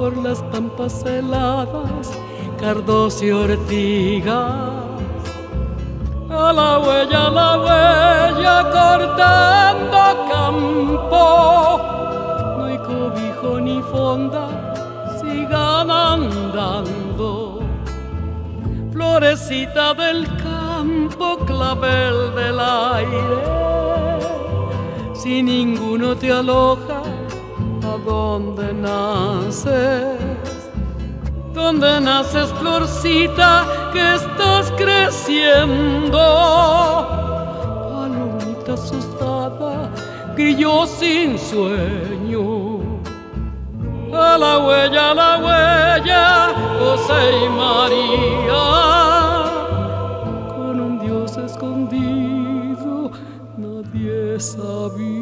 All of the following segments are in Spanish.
por las pampas heladas, cardos y ortigas. A la huella, cortando campo. No hay cobijo ni fonda, sigan andando. Florecita del campo, clavel del aire. Si ninguno te aloja, ¿a dónde naces? ¿Dónde naces, florcita, que estás creciendo? Palomita asustada, grillo sin sueño. A la huella, José y María, con un Dios escondido, nadie sabía.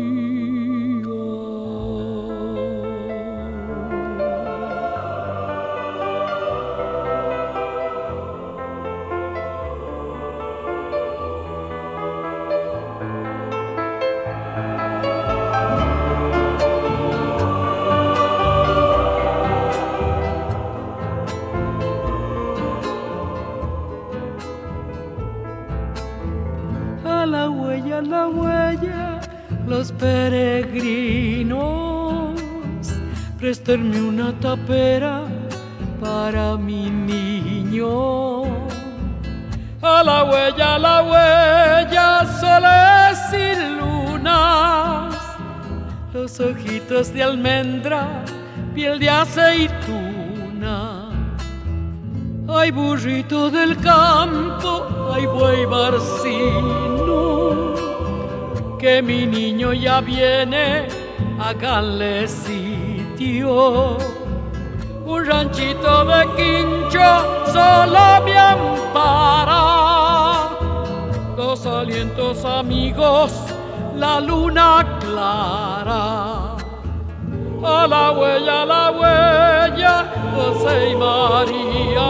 La huella, los peregrinos, préstenme una tapera para mi niño. A la huella, soles y lunas, los ojitos de almendra, piel de aceituna. Ay, burrito del campo, ay, buey barcino, que mi niño ya viene, háganle sitio. Un ranchito de quincho solo me ampara, dos alientos amigos, la luna clara. A la huella, José y María,